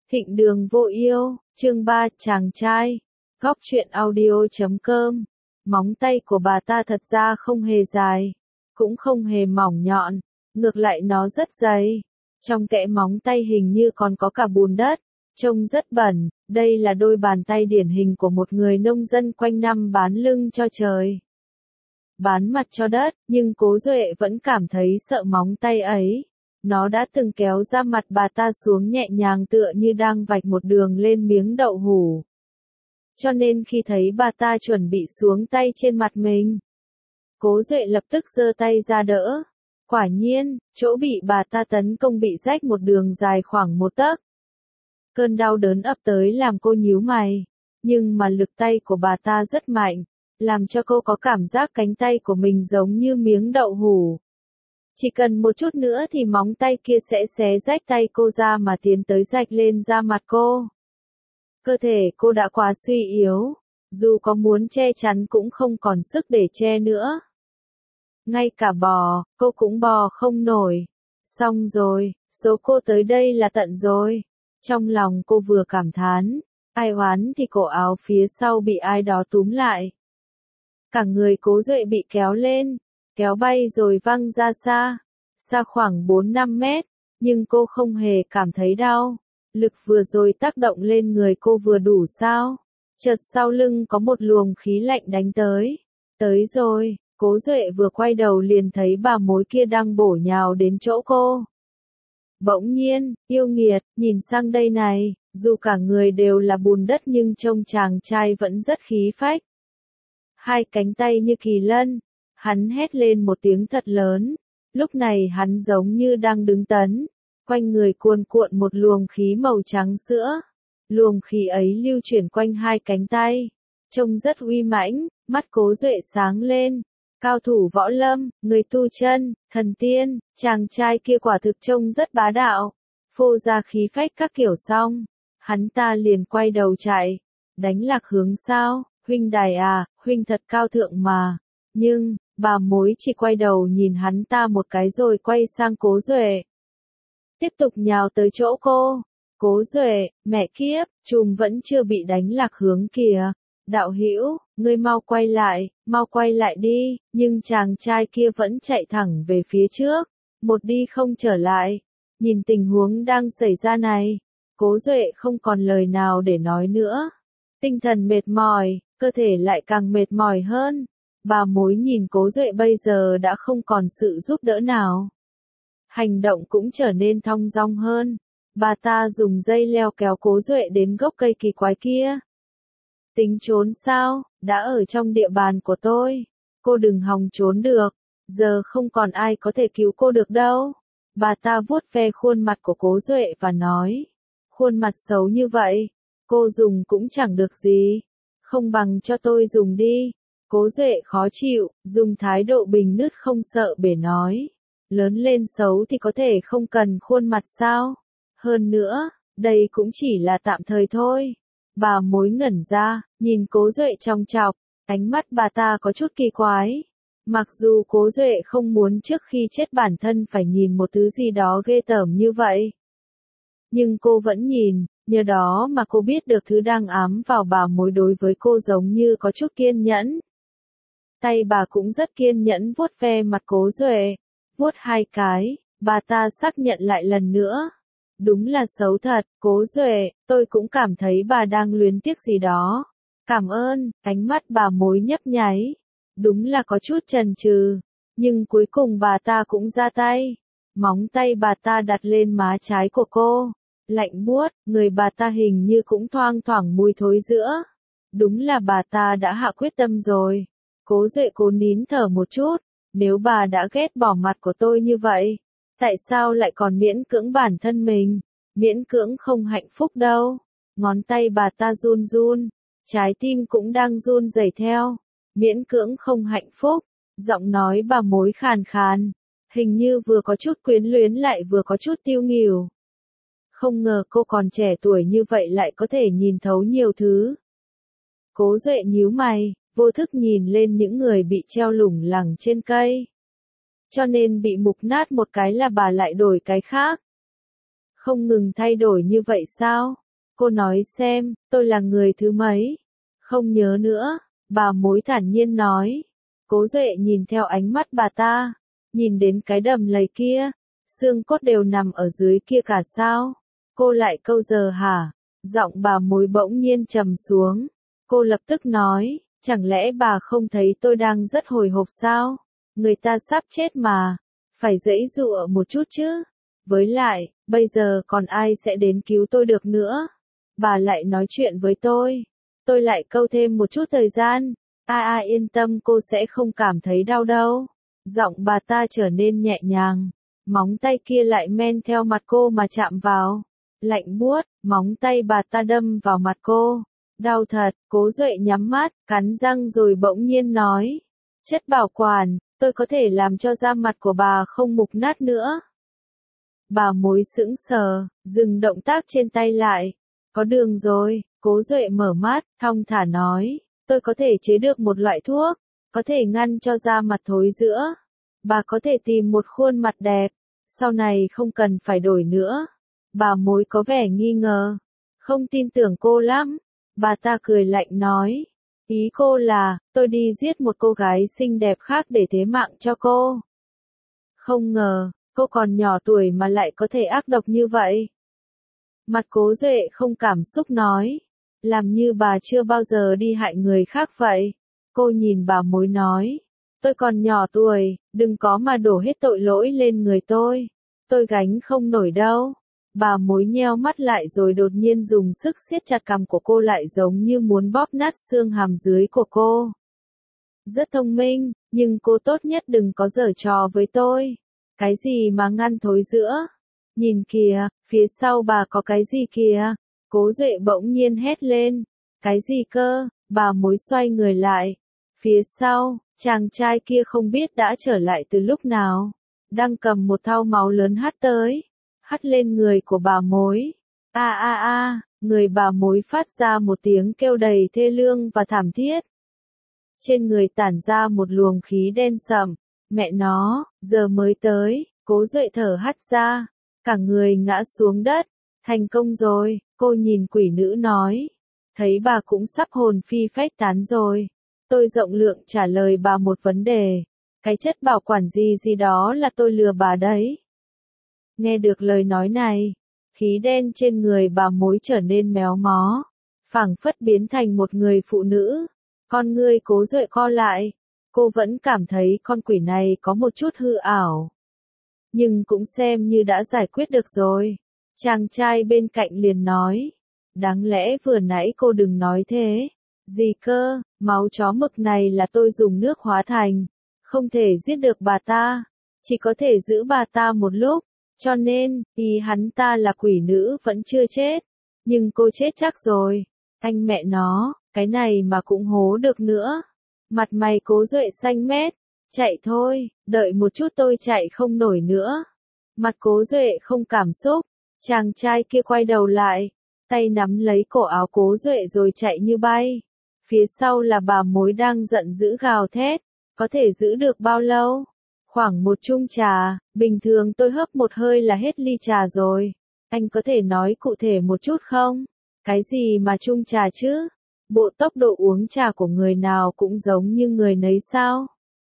Thịnh Đường Vô Yêu, chương 3, chàng trai. Góc truyện audio.com. Móng tay của bà ta thật ra không hề dài, cũng không hề mỏng nhọn, ngược lại nó rất dày. Trong kẽ móng tay hình như còn có cả bùn đất, trông rất bẩn. Đây là đôi bàn tay điển hình của một người nông dân quanh năm bán lưng cho trời, bán mặt cho đất, nhưng Cố Duệ vẫn cảm thấy sợ móng tay ấy. Nó đã từng kéo ra mặt bà ta xuống nhẹ nhàng tựa như đang vạch một đường lên miếng đậu hủ. Cho nên khi thấy bà ta chuẩn bị xuống tay trên mặt mình, Cố Duệ lập tức giơ tay ra đỡ. Quả nhiên, chỗ bị bà ta tấn công bị rách một đường dài khoảng 1 tấc. Cơn đau đớn ập tới làm cô nhíu mày, nhưng mà lực tay của bà ta rất mạnh, làm cho cô có cảm giác cánh tay của mình giống như miếng đậu hủ. Chỉ cần một chút nữa thì móng tay kia sẽ xé rách tay cô ra mà tiến tới rạch lên da mặt cô. Cơ thể cô đã quá suy yếu, dù có muốn che chắn cũng không còn sức để che nữa. Ngay cả bò, cô cũng bò không nổi. Xong rồi, số cô tới đây là tận rồi. Trong lòng cô vừa cảm thán, ai oán thì cổ áo phía sau bị ai đó túm lại. Cả người Cố Duệ bị kéo lên, kéo bay rồi văng ra xa khoảng 4-5 mét, nhưng cô không hề cảm thấy đau. Lực vừa rồi tác động lên người cô vừa đủ sao? Chợt sau lưng có một luồng khí lạnh đánh tới. Tới rồi, Cố Duệ vừa quay đầu liền thấy bà mối kia đang bổ nhào đến chỗ cô. Bỗng nhiên, yêu nghiệt, nhìn sang đây này, dù cả người đều là bùn đất nhưng trông chàng trai vẫn rất khí phách. Hai cánh tay như kỳ lân, hắn hét lên một tiếng thật lớn. Lúc này hắn giống như đang đứng tấn, quanh người cuồn cuộn một luồng khí màu trắng sữa. Luồng khí ấy lưu chuyển quanh hai cánh tay, trông rất uy mãnh. Mắt Cố Duệ sáng lên. Cao thủ võ lâm, người tu chân, thần tiên, chàng trai kia quả thực trông rất bá đạo. Phô ra khí phách các kiểu xong, hắn ta liền quay đầu chạy. Đánh lạc hướng sao, huynh đài à, huynh thật cao thượng mà. Nhưng, bà mối chỉ quay đầu nhìn hắn ta một cái rồi quay sang Cố Duệ. Tiếp tục nhào tới chỗ cô. Cố Duệ, mẹ kiếp, chùm vẫn chưa bị đánh lạc hướng kìa. Đạo hữu, ngươi mau quay lại đi. Nhưng chàng trai kia vẫn chạy thẳng về phía trước, một đi không trở lại. Nhìn tình huống đang xảy ra này, Cố Duệ không còn lời nào để nói nữa. Tinh thần mệt mỏi, cơ thể lại càng mệt mỏi hơn. Bà mối nhìn Cố Duệ bây giờ đã không còn sự giúp đỡ nào. Hành động cũng trở nên thong dong hơn. Bà ta dùng dây leo kéo Cố Duệ đến gốc cây kỳ quái kia. Tính trốn sao, đã ở trong địa bàn của tôi. Cô đừng hòng trốn được, giờ không còn ai có thể cứu cô được đâu. Bà ta vuốt ve khuôn mặt của Cố Duệ và nói. Khuôn mặt xấu như vậy, cô dùng cũng chẳng được gì. Không bằng cho tôi dùng đi. Cố Duệ khó chịu, dùng thái độ bình nứt không sợ bể nói. Lớn lên xấu thì có thể không cần khuôn mặt sao? Hơn nữa, đây cũng chỉ là tạm thời thôi. Bà mối ngẩn ra, nhìn Cố Duệ trong chọc, ánh mắt bà ta có chút kỳ quái. Mặc dù Cố Duệ không muốn trước khi chết bản thân phải nhìn một thứ gì đó ghê tởm như vậy. Nhưng cô vẫn nhìn, nhờ đó mà cô biết được thứ đang ám vào bà mối đối với cô giống như có chút kiên nhẫn. Tay bà cũng rất kiên nhẫn vuốt ve mặt Cố Duệ. Vuốt 2 cái, bà ta xác nhận lại lần nữa. Đúng là xấu thật, Cố Duệ, tôi cũng cảm thấy bà đang luyến tiếc gì đó. Cảm ơn, ánh mắt bà mối nhấp nháy. Đúng là có chút chần chừ, nhưng cuối cùng bà ta cũng ra tay. Móng tay bà ta đặt lên má trái của cô. Lạnh buốt, người bà ta hình như cũng thoang thoảng mùi thối giữa. Đúng là bà ta đã hạ quyết tâm rồi. Cố Duệ cố nín thở một chút. Nếu bà đã ghét bỏ mặt của tôi như vậy, tại sao lại còn miễn cưỡng bản thân mình? Miễn cưỡng không hạnh phúc đâu. Ngón tay bà ta run run, trái tim cũng đang run rẩy theo. Miễn cưỡng không hạnh phúc. Giọng nói bà mối khàn khàn, hình như vừa có chút quyến luyến lại vừa có chút tiêu nghỉu. Không ngờ cô còn trẻ tuổi như vậy lại có thể nhìn thấu nhiều thứ. Cố Duệ nhíu mày, vô thức nhìn lên những người bị treo lủng lẳng trên cây. Cho nên bị mục nát một cái là bà lại đổi cái khác. không ngừng thay đổi như vậy sao? Cô nói xem, tôi là người thứ mấy? Không nhớ nữa, bà mối thản nhiên nói. Cố Duệ nhìn theo ánh mắt bà ta, nhìn đến cái đầm lầy kia, xương cốt đều nằm ở dưới kia cả sao? Cô lại câu giờ hả? Giọng bà mối bỗng nhiên trầm xuống. Cô lập tức nói, chẳng lẽ bà không thấy tôi đang rất hồi hộp sao? Người ta sắp chết mà, phải giãy giụa một chút chứ. Với lại, bây giờ còn ai sẽ đến cứu tôi được nữa? Bà lại nói chuyện với tôi lại câu thêm một chút thời gian. Yên tâm, cô sẽ không cảm thấy đau đâu. Giọng bà ta trở nên nhẹ nhàng, móng tay kia lại men theo mặt cô mà chạm vào. Lạnh buốt, móng tay bà ta đâm vào mặt cô. Đau thật, Cố Duệ nhắm mắt, cắn răng rồi bỗng nhiên nói. Chất bảo quản, tôi có thể làm cho da mặt của bà không mục nát nữa. Bà mối sững sờ, dừng động tác trên tay lại. Có đường rồi, Cố Duệ mở mắt, thong thả nói. Tôi có thể chế được một loại thuốc, có thể ngăn cho da mặt thối rữa. Bà có thể tìm một khuôn mặt đẹp, sau này không cần phải đổi nữa. Bà mối có vẻ nghi ngờ, không tin tưởng cô lắm. Bà ta cười lạnh nói, ý cô là, tôi đi giết một cô gái xinh đẹp khác để thế mạng cho cô. Không ngờ, cô còn nhỏ tuổi mà lại có thể ác độc như vậy. Mặt Cố Duệ không cảm xúc nói, làm như bà chưa bao giờ đi hại người khác vậy. Cô nhìn bà mối nói, tôi còn nhỏ tuổi, đừng có mà đổ hết tội lỗi lên người tôi gánh không nổi đâu. Bà mối nheo mắt lại rồi đột nhiên dùng sức siết chặt cằm của cô lại giống như muốn bóp nát xương hàm dưới của cô. Rất thông minh, nhưng cô tốt nhất đừng có giở trò với tôi. Cái gì mà ngăn thối rữa? Nhìn kìa, phía sau bà có cái gì kìa? Cố Duệ bỗng nhiên hét lên. Cái gì cơ? Bà mối xoay người lại. Phía sau, chàng trai kia không biết đã trở lại từ lúc nào. Đang cầm một thau máu lớn hắt tới. Hắt lên người của bà mối. Người bà mối phát ra một tiếng kêu đầy thê lương và thảm thiết. Trên người tản ra một luồng khí đen sậm. Mẹ nó, giờ mới tới, Cố Duệ thở hắt ra. Cả người ngã xuống đất. Thành công rồi, cô nhìn quỷ nữ nói. Thấy bà cũng sắp hồn phi phách tán rồi. Tôi rộng lượng trả lời bà một vấn đề. Cái chất bảo quản gì đó là tôi lừa bà đấy. Nghe được lời nói này, khí đen trên người bà mối trở nên méo mó, phảng phất biến thành một người phụ nữ. Con ngươi Cố Duệ co lại, cô vẫn cảm thấy con quỷ này có một chút hư ảo. Nhưng cũng xem như đã giải quyết được rồi. Chàng trai bên cạnh liền nói, đáng lẽ vừa nãy cô đừng nói thế. Gì cơ, máu chó mực này là tôi dùng nước hóa thành, không thể giết được bà ta, chỉ có thể giữ bà ta một lúc. Cho nên, ý hắn ta là quỷ nữ vẫn chưa chết. Nhưng cô chết chắc rồi. Anh mẹ nó, cái này mà cũng hố được nữa. Mặt mày Cố Duệ xanh mét. Chạy thôi, đợi một chút tôi chạy không nổi nữa. Mặt Cố Duệ không cảm xúc. Chàng trai kia quay đầu lại. Tay nắm lấy cổ áo Cố Duệ rồi chạy như bay. Phía sau là bà mối đang giận dữ gào thét. Có thể giữ được bao lâu? Khoảng một chung trà, bình thường tôi hớp một hơi là hết ly trà rồi. Anh có thể nói cụ thể một chút không? Cái gì mà chung trà chứ? Bộ tốc độ uống trà của người nào cũng giống như người nấy sao?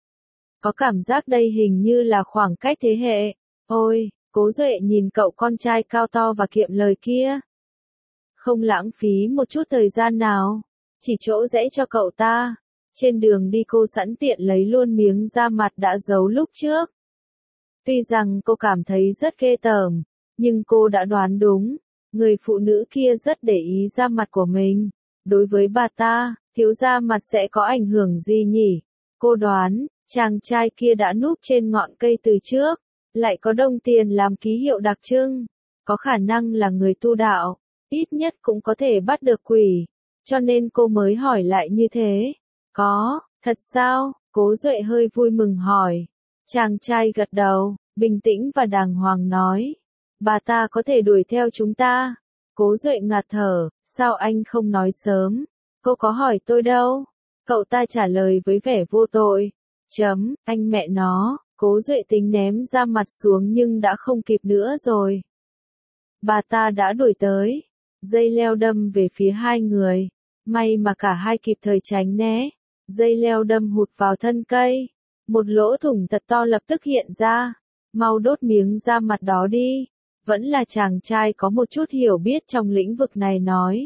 Có cảm giác đây hình như là khoảng cách thế hệ. Ôi, Cố Duệ nhìn cậu con trai cao to và kiệm lời kia. Không lãng phí một chút thời gian nào. Chỉ chỗ rẽ cho cậu ta. Trên đường đi cô sẵn tiện lấy luôn miếng da mặt đã giấu lúc trước. Tuy rằng cô cảm thấy rất ghê tởm, nhưng cô đã đoán đúng. Người phụ nữ kia rất để ý da mặt của mình. Đối với bà ta, thiếu da mặt sẽ có ảnh hưởng gì nhỉ? Cô đoán, chàng trai kia đã núp trên ngọn cây từ trước. Lại có đồng tiền làm ký hiệu đặc trưng. Có khả năng là người tu đạo. Ít nhất cũng có thể bắt được quỷ. Cho nên cô mới hỏi lại như thế. Có, thật sao? Cố Duệ hơi vui mừng hỏi. Chàng trai gật đầu, bình tĩnh và đàng hoàng nói. Bà ta có thể đuổi theo chúng ta. Cố Duệ ngạt thở, sao anh không nói sớm? Cô có hỏi tôi đâu? Cậu ta trả lời với vẻ vô tội. Anh mẹ nó, Cố Duệ tính ném ra mặt xuống nhưng đã không kịp nữa rồi. bà ta đã đuổi tới. Dây leo đâm về phía hai người. May mà cả hai kịp thời tránh né. Dây leo đâm hụt vào thân cây. Một lỗ thủng thật to lập tức hiện ra. Mau đốt miếng da mặt đó đi. Vẫn là chàng trai có một chút hiểu biết trong lĩnh vực này nói.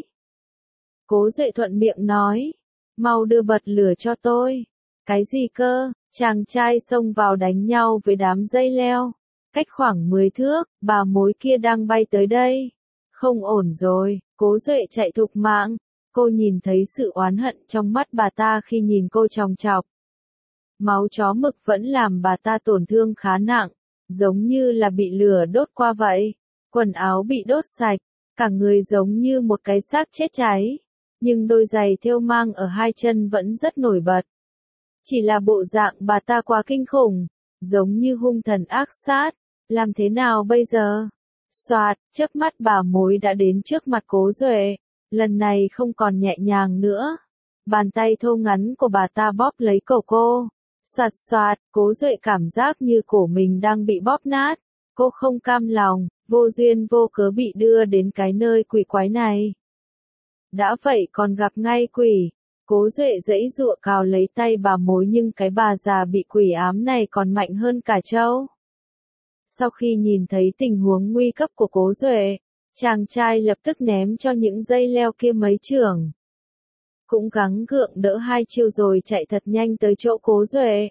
Cố Duệ thuận miệng nói. Mau đưa bật lửa cho tôi. Cái gì cơ? Chàng trai xông vào đánh nhau với đám dây leo. Cách khoảng 10 thước, bà mối kia đang bay tới đây. Không ổn rồi, Cố Duệ chạy thục mạng. Cô nhìn thấy sự oán hận trong mắt bà ta khi nhìn cô chòng chọc. Máu chó mực vẫn làm bà ta tổn thương khá nặng, giống như là bị lửa đốt qua vậy. Quần áo bị đốt sạch, cả người giống như một cái xác chết cháy. Nhưng đôi giày thêu mang ở hai chân vẫn rất nổi bật. Chỉ là bộ dạng bà ta quá kinh khủng, giống như hung thần ác sát. Làm thế nào bây giờ? Soạt, chớp mắt bà mối đã đến trước mặt Cố Duệ. Lần này không còn nhẹ nhàng nữa. Bàn tay thô ngắn của bà ta bóp lấy cổ cô. Soạt soạt, Cố Duệ cảm giác như cổ mình đang bị bóp nát. Cô không cam lòng, vô duyên vô cớ bị đưa đến cái nơi quỷ quái này. Đã vậy còn gặp ngay quỷ. Cố Duệ giãy giụa cào lấy tay bà mối nhưng cái bà già bị quỷ ám này còn mạnh hơn cả trâu. Sau khi nhìn thấy tình huống nguy cấp của Cố Duệ, chàng trai lập tức ném cho những dây leo kia mấy chưởng. Cũng gắng gượng đỡ hai chiêu rồi chạy thật nhanh tới chỗ Cố Duệ.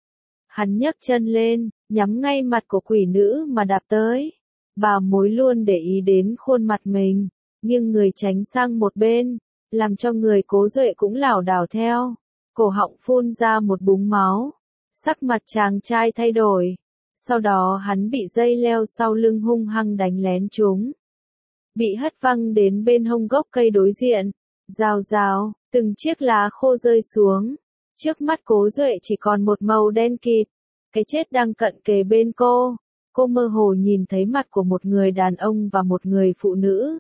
Hắn nhấc chân lên, nhắm ngay mặt của quỷ nữ mà đạp tới. Bà mối luôn để ý đến khuôn mặt mình, nghiêng người tránh sang một bên, làm cho người Cố Duệ cũng lảo đảo theo. Cổ họng phun ra một búng máu. Sắc mặt chàng trai thay đổi. Sau đó hắn bị dây leo sau lưng hung hăng đánh lén trúng. Bị hất văng đến bên hông gốc cây đối diện. Rào rào, từng chiếc lá khô rơi xuống. Trước mắt Cố Duệ chỉ còn một màu đen kịt. Cái chết đang cận kề bên cô. Cô mơ hồ nhìn thấy mặt của một người đàn ông và một người phụ nữ.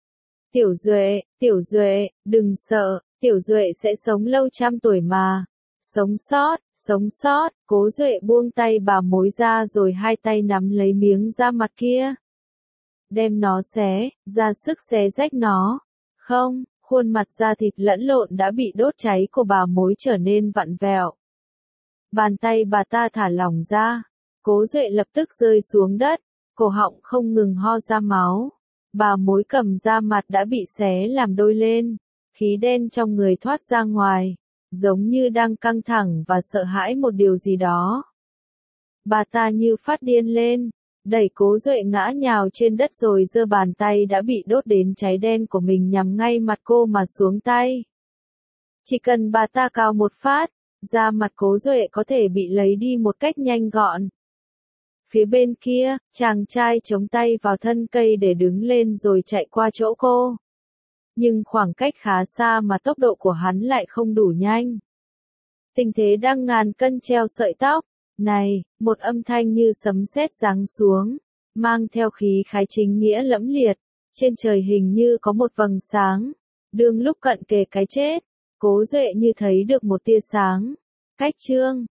Tiểu Duệ, đừng sợ, Tiểu Duệ sẽ sống lâu trăm tuổi mà. Sống sót, Cố Duệ buông tay bà mối ra rồi hai tay nắm lấy miếng da mặt kia. Đem nó xé, ra sức xé rách nó. Không, khuôn mặt da thịt lẫn lộn đã bị đốt cháy của bà mối trở nên vặn vẹo. Bàn tay bà ta thả lỏng ra. Cố Duệ lập tức rơi xuống đất, cổ họng không ngừng ho ra máu. Bà mối cầm da mặt đã bị xé làm đôi lên, khí đen trong người thoát ra ngoài, giống như đang căng thẳng và sợ hãi một điều gì đó. Bà ta như phát điên lên, đẩy Cố Duệ ngã nhào trên đất rồi giơ bàn tay đã bị đốt đến cháy đen của mình nhắm ngay mặt cô mà xuống tay. Chỉ cần bà ta cào một phát, da mặt Cố Duệ có thể bị lấy đi một cách nhanh gọn. Phía bên kia, chàng trai chống tay vào thân cây để đứng lên rồi chạy qua chỗ cô. Nhưng khoảng cách khá xa mà tốc độ của hắn lại không đủ nhanh. Tình thế đang ngàn cân treo sợi tóc. Này, một âm thanh như sấm sét giáng xuống, mang theo khí khái chính nghĩa lẫm liệt. Trên trời hình như có một vầng sáng. Đương lúc cận kề cái chết, Cố Duệ như thấy được một tia sáng. Cách chương